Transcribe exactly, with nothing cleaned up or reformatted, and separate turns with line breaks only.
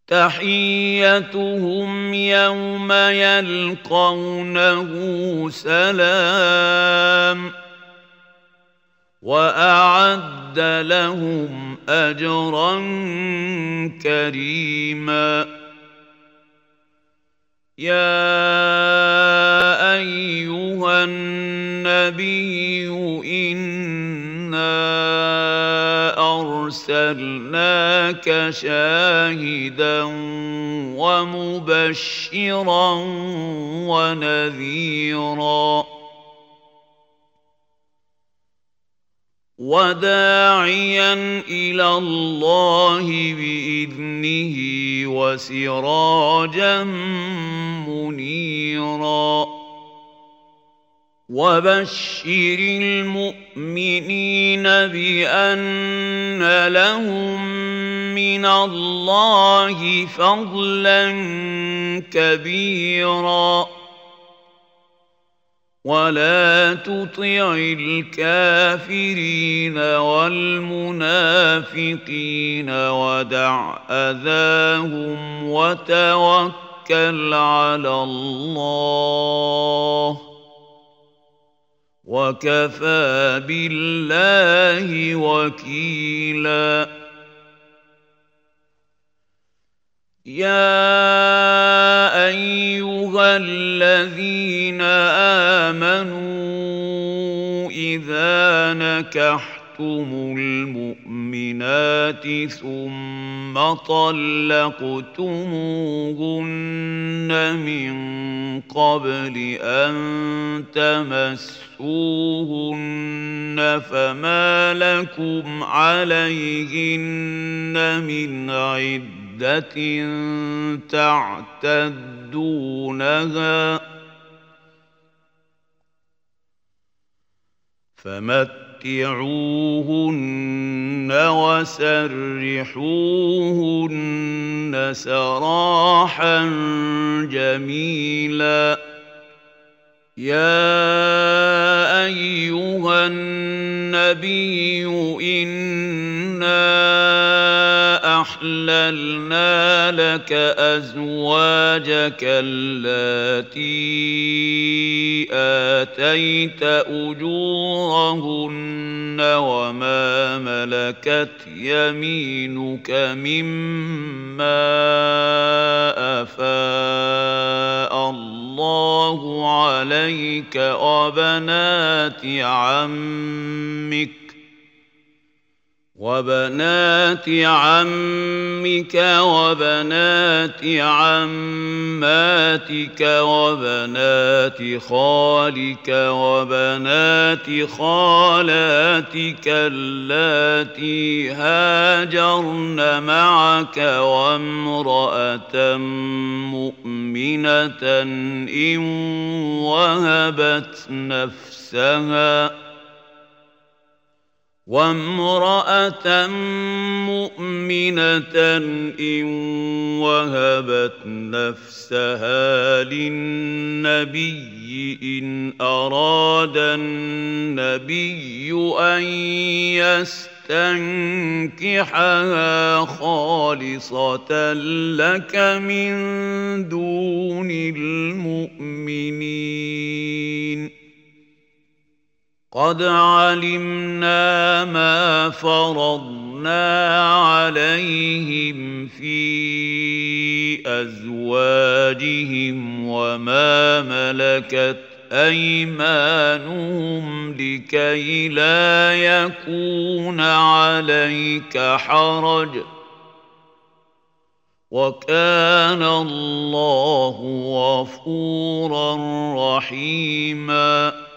تحيتهم يوم يلقونه سلام وأعد لهم أجرا كريما يا أيها النبي إنا أرسلناك شاهدا ومبشرا ونذيرا وداعيا إلى الله بإذنه وسراجا منيرا وبشر المؤمنين بأن لهم من الله فضلا كبيرا ولا تطع الكافرين والمنافقين ودع أذاهم وتوكل على الله وكفى بالله وكيلا يا أيها الذين آمنوا إذا نكحتم المؤمنات ثم طلقتموهن من قبل أن تمسوهن فما لكم عليهن من عدة تعتدونها فمتعوهن وسرحوهن سراحا جميلا يا أيها النبي إنا أحللنا لك أزواجك اللاتي آتيت أجورهن وما ملكت يمينك مما أفاء الله عليك وبنات عمك وبنات عمك وبنات عماتك وبنات خالك وبنات خالاتك اللاتي هاجرن معك وامرأة مؤمنة إن وهبت نفسها وامرأة مؤمنة إن وهبت نفسها للنبي إن أراد النبي أن يستنكحها خالصة لك من دون المؤمنين قد علمنا ما فرضنا عليهم في أزواجهم وما ملكت أيمانهم لكي لا يكون عليك حرج وكان الله غفورا رحيما